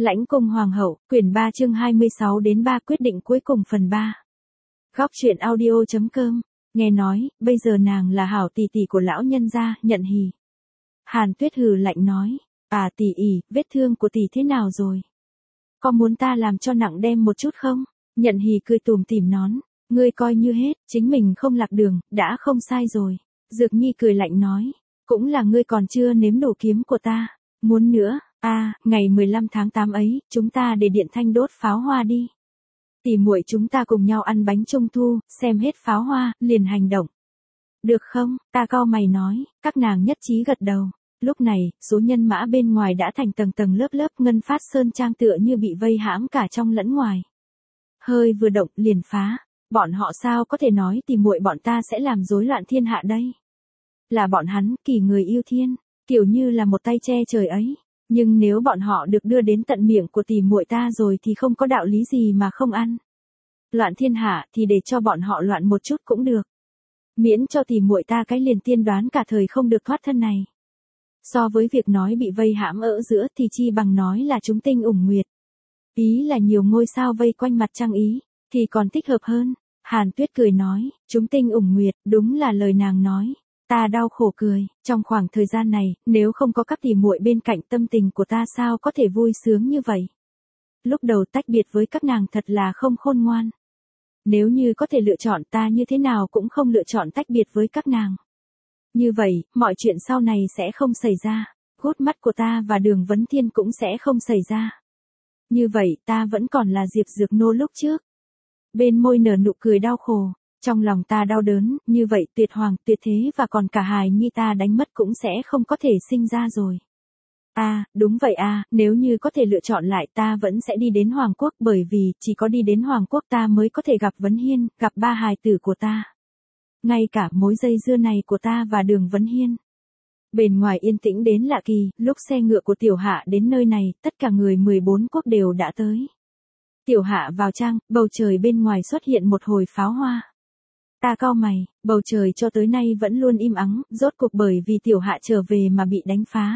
Lãnh cung hoàng hậu, quyển 3 chương 26 đến 3 quyết định cuối cùng phần 3. Góc truyện audio.com, nghe nói, bây giờ nàng là hảo tỷ tỷ của lão nhân gia, Nhận Hì. Hàn Tuyết hừ lạnh nói, tỷ ỉ, vết thương của tỷ thế nào rồi? Có muốn ta làm cho nặng đem một chút không? Nhận Hì cười tủm tỉm nón, ngươi coi như hết, chính mình không lạc đường, đã không sai rồi. Dược Nhi cười lạnh nói, cũng là ngươi còn chưa nếm đủ kiếm của ta, muốn nữa. Ngày 15 tháng 8 ấy, chúng ta để Điện Thanh đốt pháo hoa đi. Tỷ muội chúng ta cùng nhau ăn bánh trung thu, xem hết pháo hoa, liền hành động. Được không? Ta cau mày nói, các nàng nhất trí gật đầu. Lúc này, số nhân mã bên ngoài đã thành tầng tầng lớp lớp, Ngân Phát Sơn Trang tựa như bị vây hãm cả trong lẫn ngoài. Hơi vừa động, liền phá. Bọn họ sao có thể nói tỷ muội bọn ta sẽ làm rối loạn thiên hạ đây? Là bọn hắn, kỳ người yêu thiên, kiểu như là một tay che trời ấy. Nhưng nếu bọn họ được đưa đến tận miệng của tỷ muội ta rồi thì không có đạo lý gì mà không ăn. Loạn thiên hạ thì để cho bọn họ loạn một chút cũng được. Miễn cho tỷ muội ta cái liền tiên đoán cả thời không được thoát thân này. So với việc nói bị vây hãm ở giữa thì chi bằng nói là chúng tinh ủng nguyệt. Ý là nhiều ngôi sao vây quanh mặt trăng ý, thì còn thích hợp hơn. Hàn Tuyết cười nói, chúng tinh ủng nguyệt, đúng là lời nàng nói. Ta đau khổ cười, trong khoảng thời gian này, nếu không có các tỷ muội bên cạnh, tâm tình của ta sao có thể vui sướng như vậy. Lúc đầu tách biệt với các nàng thật là không khôn ngoan. Nếu như có thể lựa chọn, ta như thế nào cũng không lựa chọn tách biệt với các nàng. Như vậy, mọi chuyện sau này sẽ không xảy ra, gút mắt của ta và Đường Vấn Thiên cũng sẽ không xảy ra. Như vậy, ta vẫn còn là Diệp Dược Nô lúc trước. Bên môi nở nụ cười đau khổ. Trong lòng ta đau đớn, như vậy tuyệt hoàng, tuyệt thế và còn cả hài nhi ta đánh mất cũng sẽ không có thể sinh ra rồi. Đúng vậy nếu như có thể lựa chọn lại ta vẫn sẽ đi đến Hoàng Quốc, bởi vì chỉ có đi đến Hoàng Quốc ta mới có thể gặp Vấn Hiên, gặp ba hài tử của ta. Ngay cả mối dây dưa này của ta và Đường Vấn Hiên. Bên ngoài yên tĩnh đến lạ kỳ, lúc xe ngựa của Tiểu Hạ đến nơi này, tất cả người 14 quốc đều đã tới. Tiểu Hạ vào trang, bầu trời bên ngoài xuất hiện một hồi pháo hoa. Ta cau mày, bầu trời cho tới nay vẫn luôn im ắng, rốt cuộc bởi vì Tiểu Hạ trở về mà bị đánh phá.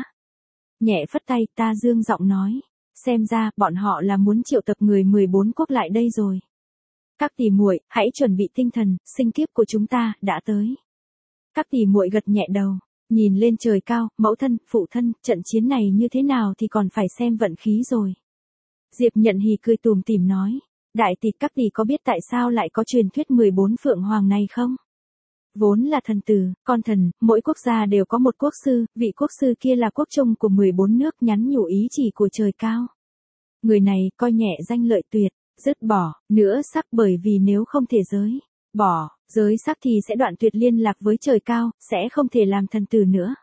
Nhẹ phất tay, ta dương giọng nói, xem ra bọn họ là muốn triệu tập người 14 quốc lại đây rồi. Các tỷ muội, hãy chuẩn bị tinh thần, sinh kiếp của chúng ta đã tới. Các tỷ muội gật nhẹ đầu, nhìn lên trời cao, mẫu thân, phụ thân, trận chiến này như thế nào thì còn phải xem vận khí rồi. Diệp Nhận Hì cười tủm tỉm nói, đại tỷ, các tỷ có biết tại sao lại có truyền thuyết 14 phượng hoàng này không? Vốn là thần tử, con thần, mỗi quốc gia đều có một quốc sư, vị quốc sư kia là quốc trung của 14 nước, nhắn nhủ ý chỉ của trời cao. Người này coi nhẹ danh lợi tuyệt, dứt bỏ, nữa sắc, bởi vì nếu không thể bỏ, giới sắc thì sẽ đoạn tuyệt liên lạc với trời cao, sẽ không thể làm thần tử nữa.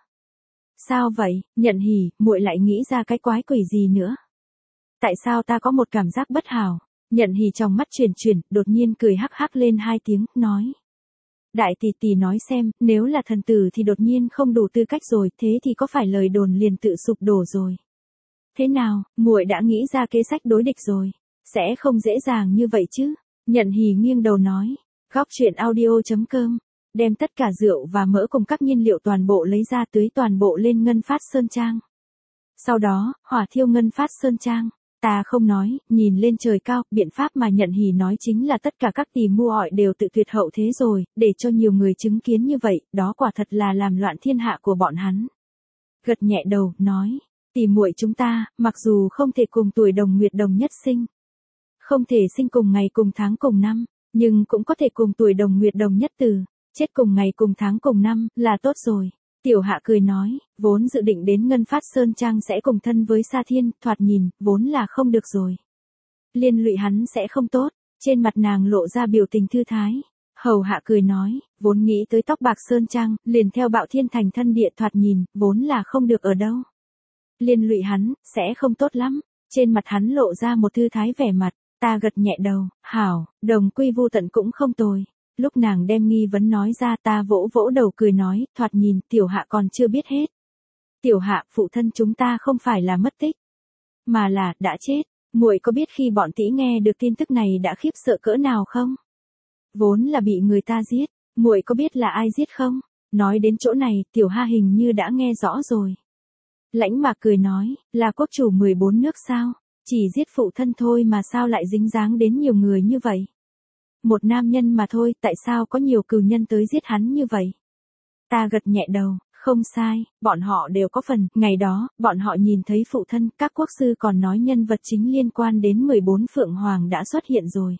Sao vậy, Nhận Hì, muội lại nghĩ ra cái quái quỷ gì nữa? Tại sao ta có một cảm giác bất hảo? Nhận Hì trong mắt chuyển, đột nhiên cười hắc hắc lên hai tiếng, nói. Đại tỷ tỷ nói xem, nếu là thần tử thì đột nhiên không đủ tư cách rồi, thế thì có phải lời đồn liền tự sụp đổ rồi? Thế nào, muội đã nghĩ ra kế sách đối địch rồi? Sẽ không dễ dàng như vậy chứ? Nhận Hì nghiêng đầu nói, góc truyện audio.com, đem tất cả rượu và mỡ cùng các nhiên liệu toàn bộ lấy ra, tưới toàn bộ lên Ngân Phát Sơn Trang. Sau đó, hỏa thiêu Ngân Phát Sơn Trang. Ta không nói, nhìn lên trời cao, biện pháp mà Nhận Hì nói chính là tất cả các tỷ mua ỏi đều tự tuyệt hậu thế rồi, để cho nhiều người chứng kiến như vậy, đó quả thật là làm loạn thiên hạ của bọn hắn. Gật nhẹ đầu, nói, tỷ muội chúng ta, mặc dù không thể cùng tuổi đồng nguyệt đồng nhất sinh, không thể sinh cùng ngày cùng tháng cùng năm, nhưng cũng có thể cùng tuổi đồng nguyệt đồng nhất từ, chết cùng ngày cùng tháng cùng năm, là tốt rồi. Tiểu Hạ cười nói, vốn dự định đến Ngân Phát Sơn Trang sẽ cùng thân với Sa Thiên, thoạt nhìn, vốn là không được rồi. Liên lụy hắn sẽ không tốt, trên mặt nàng lộ ra biểu tình thư thái. Hầu Hạ cười nói, vốn nghĩ tới Tóc Bạc Sơn Trang, liền theo Bạo Thiên thành thân địa, thoạt nhìn, vốn là không được ở đâu. Liên lụy hắn, sẽ không tốt lắm, trên mặt hắn lộ ra một thư thái vẻ mặt, ta gật nhẹ đầu, hảo, đồng quy vu tận cũng không tồi. Lúc nàng đem nghi vấn nói ra, ta vỗ vỗ đầu cười nói, thoạt nhìn, Tiểu Hạ còn chưa biết hết. Tiểu Hạ, phụ thân chúng ta không phải là mất tích, mà là, đã chết. Muội có biết khi bọn tỷ nghe được tin tức này đã khiếp sợ cỡ nào không? Vốn là bị người ta giết, muội có biết là ai giết không? Nói đến chỗ này, Tiểu Ha hình như đã nghe rõ rồi. Lãnh Mạc cười nói, là quốc chủ 14 nước sao? Chỉ giết phụ thân thôi mà sao lại dính dáng đến nhiều người như vậy? Một nam nhân mà thôi, tại sao có nhiều cừu nhân tới giết hắn như vậy? Ta gật nhẹ đầu, không sai, bọn họ đều có phần, ngày đó, bọn họ nhìn thấy phụ thân, các quốc sư còn nói nhân vật chính liên quan đến 14 Phượng Hoàng đã xuất hiện rồi.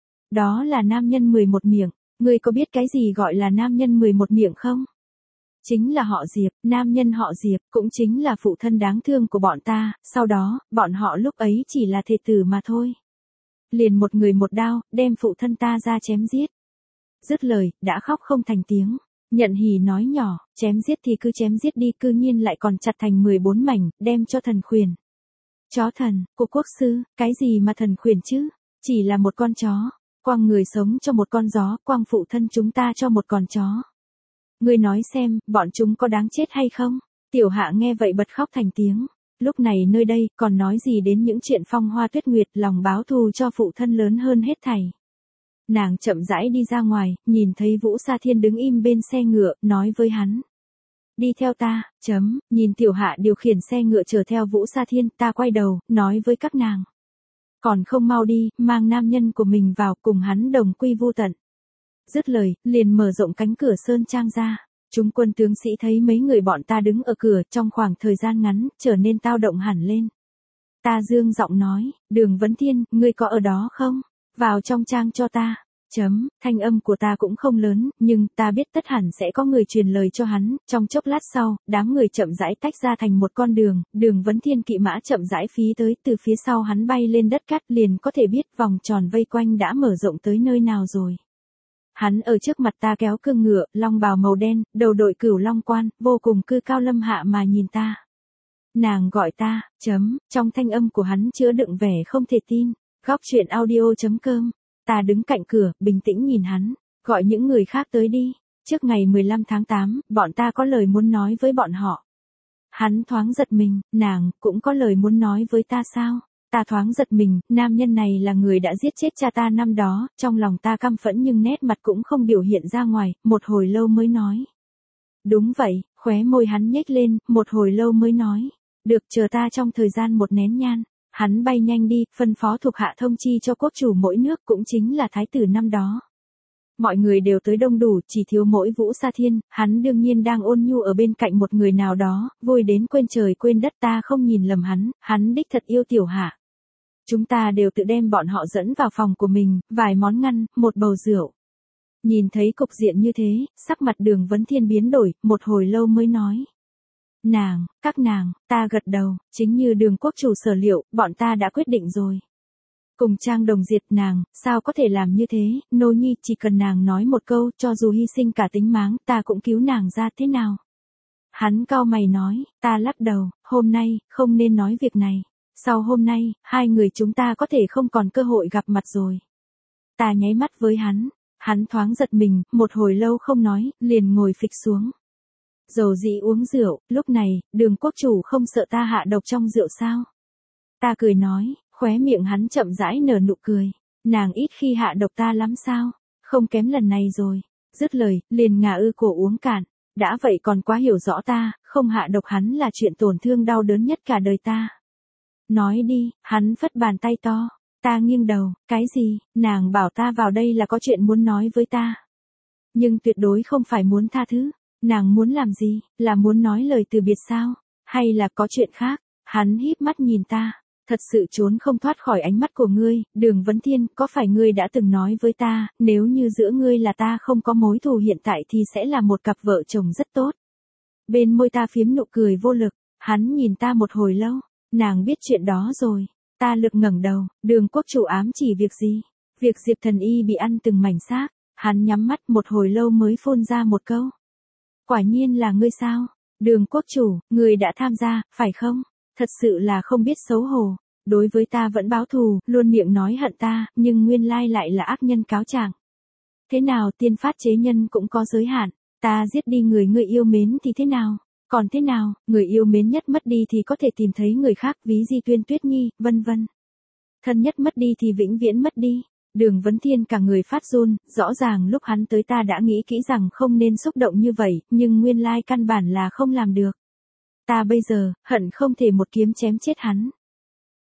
Đó là nam nhân 11 miệng, ngươi có biết cái gì gọi là nam nhân 11 miệng không? Chính là họ Diệp, nam nhân họ Diệp, cũng chính là phụ thân đáng thương của bọn ta, sau đó, bọn họ lúc ấy chỉ là thề tử mà thôi. Liền một người một đao, đem phụ thân ta ra chém giết. Dứt lời, đã khóc không thành tiếng. Nhận Hỉ nói nhỏ, chém giết thì cứ chém giết đi, cư nhiên lại còn chặt thành 14 mảnh, đem cho thần khuyển. Chó thần, của quốc sư, cái gì mà thần khuyển chứ? Chỉ là một con chó. Quăng người sống cho một con gió, quăng phụ thân chúng ta cho một con chó. Ngươi nói xem, bọn chúng có đáng chết hay không? Tiểu Hạ nghe vậy bật khóc thành tiếng. Lúc này nơi đây, còn nói gì đến những chuyện phong hoa tuyết nguyệt, lòng báo thù cho phụ thân lớn hơn hết thảy. Nàng chậm rãi đi ra ngoài, nhìn thấy Vũ Sa Thiên đứng im bên xe ngựa, nói với hắn. Đi theo ta, nhìn Tiểu Hạ điều khiển xe ngựa chở theo Vũ Sa Thiên, ta quay đầu, nói với các nàng. Còn không mau đi, mang nam nhân của mình vào, cùng hắn đồng quy vu tận. Dứt lời, liền mở rộng cánh cửa sơn trang ra. Chúng quân tướng sĩ thấy mấy người bọn ta đứng ở cửa, trong khoảng thời gian ngắn, trở nên tao động hẳn lên. Ta dương giọng nói, Đường Vấn Thiên, ngươi có ở đó không? Vào trong trang cho ta. Thanh âm của ta cũng không lớn, nhưng ta biết tất hẳn sẽ có người truyền lời cho hắn. Trong chốc lát sau, đám người chậm rãi tách ra thành một con đường, Đường Vấn Thiên kỵ mã chậm rãi phí tới, từ phía sau hắn bay lên đất cát, liền có thể biết vòng tròn vây quanh đã mở rộng tới nơi nào rồi. Hắn ở trước mặt ta kéo cương ngựa, long bào màu đen, đầu đội cửu long quan, vô cùng cư cao lâm hạ mà nhìn ta. Nàng gọi ta, trong thanh âm của hắn chứa đựng vẻ không thể tin. Góc truyện audio.com. Ta đứng cạnh cửa, bình tĩnh nhìn hắn, gọi những người khác tới đi. Trước ngày 15 tháng 8, bọn ta có lời muốn nói với bọn họ. Hắn thoáng giật mình, nàng, cũng có lời muốn nói với ta sao? Ta thoáng giật mình, nam nhân này là người đã giết chết cha ta năm đó, trong lòng ta căm phẫn nhưng nét mặt cũng không biểu hiện ra ngoài, một hồi lâu mới nói. Đúng vậy, khóe môi hắn nhếch lên, một hồi lâu mới nói. Được, chờ ta trong thời gian một nén nhang. Hắn bay nhanh đi, phân phó thuộc hạ thông chi cho quốc chủ mỗi nước, cũng chính là thái tử năm đó. Mọi người đều tới đông đủ, chỉ thiếu mỗi Vũ Sa Thiên, hắn đương nhiên đang ôn nhu ở bên cạnh một người nào đó, vui đến quên trời quên đất, ta không nhìn lầm hắn đích thật yêu Tiểu Hạ. Chúng ta đều tự đem bọn họ dẫn vào phòng của mình, vài món ngăn, một bầu rượu. Nhìn thấy cục diện như thế, sắc mặt Đường Vấn Thiên biến đổi, một hồi lâu mới nói. Các nàng, ta gật đầu, chính như Đường quốc chủ sở liệu, bọn ta đã quyết định rồi. Cùng Trang Đồng diệt nàng, sao có thể làm như thế, nô nhi chỉ cần nàng nói một câu, cho dù hy sinh cả tính máng, ta cũng cứu nàng ra thế nào. Hắn cau mày nói, ta lắc đầu, hôm nay, không nên nói việc này. Sau hôm nay, hai người chúng ta có thể không còn cơ hội gặp mặt rồi. Ta nháy mắt với hắn thoáng giật mình, một hồi lâu không nói, liền ngồi phịch xuống. Dầu dĩ uống rượu, lúc này, Đường quốc chủ không sợ ta hạ độc trong rượu sao? Ta cười nói, khóe miệng hắn chậm rãi nở nụ cười. Nàng ít khi hạ độc ta lắm sao? Không kém lần này rồi. Dứt lời, liền ngả ư cổ uống cạn. Đã vậy còn quá hiểu rõ ta, không hạ độc hắn là chuyện tổn thương đau đớn nhất cả đời ta. Nói đi, hắn phất bàn tay to. Ta nghiêng đầu, cái gì, nàng bảo ta vào đây là có chuyện muốn nói với ta. Nhưng tuyệt đối không phải muốn tha thứ. Nàng muốn làm gì, là muốn nói lời từ biệt sao? Hay là có chuyện khác? Hắn híp mắt nhìn ta. Thật sự trốn không thoát khỏi ánh mắt của ngươi, Đường Vấn Thiên, có phải ngươi đã từng nói với ta, nếu như giữa ngươi là ta không có mối thù hiện tại thì sẽ là một cặp vợ chồng rất tốt. Bên môi ta phiếm nụ cười vô lực, hắn nhìn ta một hồi lâu, nàng biết chuyện đó rồi. Ta lực ngẩng đầu, Đường quốc chủ ám chỉ việc gì? Việc Diệp Thần Y bị ăn từng mảnh xác. Hắn nhắm mắt một hồi lâu mới phun ra một câu. Quả nhiên là ngươi sao? Đường quốc chủ, ngươi đã tham gia, phải không? Thật sự là không biết xấu hổ. Đối với ta vẫn báo thù, luôn miệng nói hận ta, nhưng nguyên lai lại là ác nhân cáo trạng. Thế nào tiên phát chế nhân cũng có giới hạn. Ta giết đi người ngươi yêu mến thì thế nào? Còn thế nào, người yêu mến nhất mất đi thì có thể tìm thấy người khác, ví Di Tuyên Tuyết Nhi, vân vân. Thân nhất mất đi thì vĩnh viễn mất đi. Đường Vấn Thiên cả người phát run, rõ ràng lúc hắn tới ta đã nghĩ kỹ rằng không nên xúc động như vậy, nhưng nguyên lai căn bản là không làm được. Ta bây giờ, hận không thể một kiếm chém chết hắn.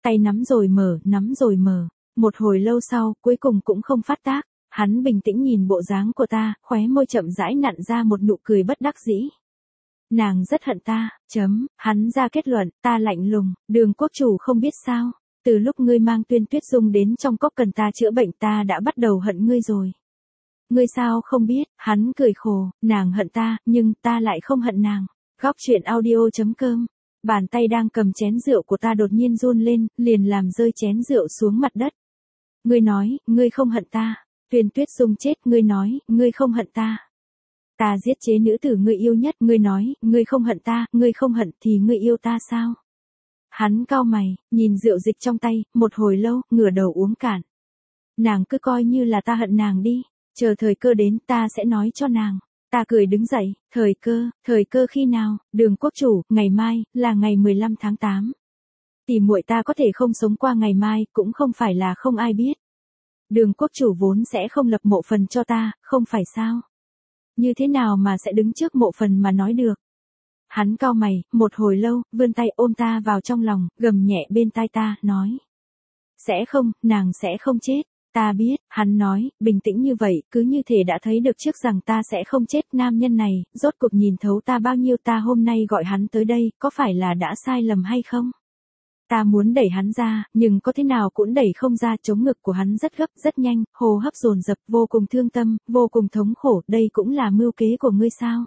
tay nắm rồi mở. Một hồi lâu sau, cuối cùng cũng không phát tác. Hắn bình tĩnh nhìn bộ dáng của ta, khóe môi chậm rãi nặn ra một nụ cười bất đắc dĩ. Nàng rất hận ta, hắn ra kết luận, ta lạnh lùng, Đường quốc chủ không biết sao. Từ lúc ngươi mang Tuyên Tuyết Dung đến trong cốc cần ta chữa bệnh ta đã bắt đầu hận ngươi rồi. Ngươi sao không biết, hắn cười khổ, nàng hận ta, nhưng ta lại không hận nàng. Góc truyện audio.com. Bàn tay đang cầm chén rượu của ta đột nhiên run lên, liền làm rơi chén rượu xuống mặt đất. Ngươi nói, ngươi không hận ta. Tuyên Tuyết Dung chết, ngươi nói, ngươi không hận ta. Ta giết chế nữ tử ngươi yêu nhất, ngươi nói, ngươi không hận ta, ngươi không hận thì ngươi yêu ta sao? Hắn cau mày, nhìn rượu dịch trong tay, một hồi lâu, ngửa đầu uống cạn. Nàng cứ coi như là ta hận nàng đi, chờ thời cơ đến ta sẽ nói cho nàng. Ta cười đứng dậy, thời cơ khi nào, Đường quốc chủ, ngày mai, là ngày 15 tháng 8. Tỷ muội ta có thể không sống qua ngày mai, cũng không phải là không ai biết. Đường quốc chủ vốn sẽ không lập mộ phần cho ta, không phải sao? Như thế nào mà sẽ đứng trước mộ phần mà nói được? Hắn cau mày, một hồi lâu, vươn tay ôm ta vào trong lòng, gầm nhẹ bên tai ta, nói. Sẽ không, nàng sẽ không chết. Ta biết, hắn nói, bình tĩnh như vậy, cứ như thể đã thấy được trước rằng ta sẽ không chết. Nam nhân này, rốt cuộc nhìn thấu ta bao nhiêu. Ta hôm nay gọi hắn tới đây, có phải là đã sai lầm hay không? Ta muốn đẩy hắn ra, nhưng có thế nào cũng đẩy không ra. Chống ngực của hắn rất gấp, rất nhanh, hô hấp dồn dập, vô cùng thương tâm, vô cùng thống khổ. Đây cũng là mưu kế của ngươi sao?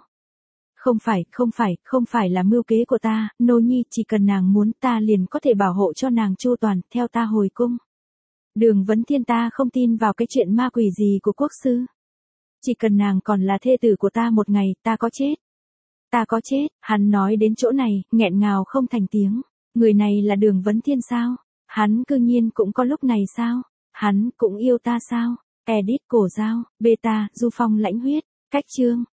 Không phải là mưu kế của ta, Nô Nhi, chỉ cần nàng muốn ta liền có thể bảo hộ cho nàng chu toàn, theo ta hồi cung. Đường Vấn Thiên, ta không tin vào cái chuyện ma quỷ gì của quốc sư. Chỉ cần nàng còn là thê tử của ta một ngày, ta có chết. Hắn nói đến chỗ này, nghẹn ngào không thành tiếng. Người này là Đường Vấn Thiên sao? Hắn cư nhiên cũng có lúc này sao? Hắn cũng yêu ta sao? Edit Cổ Dao, Beta, Du Phong Lãnh Huyết, Cách Chương.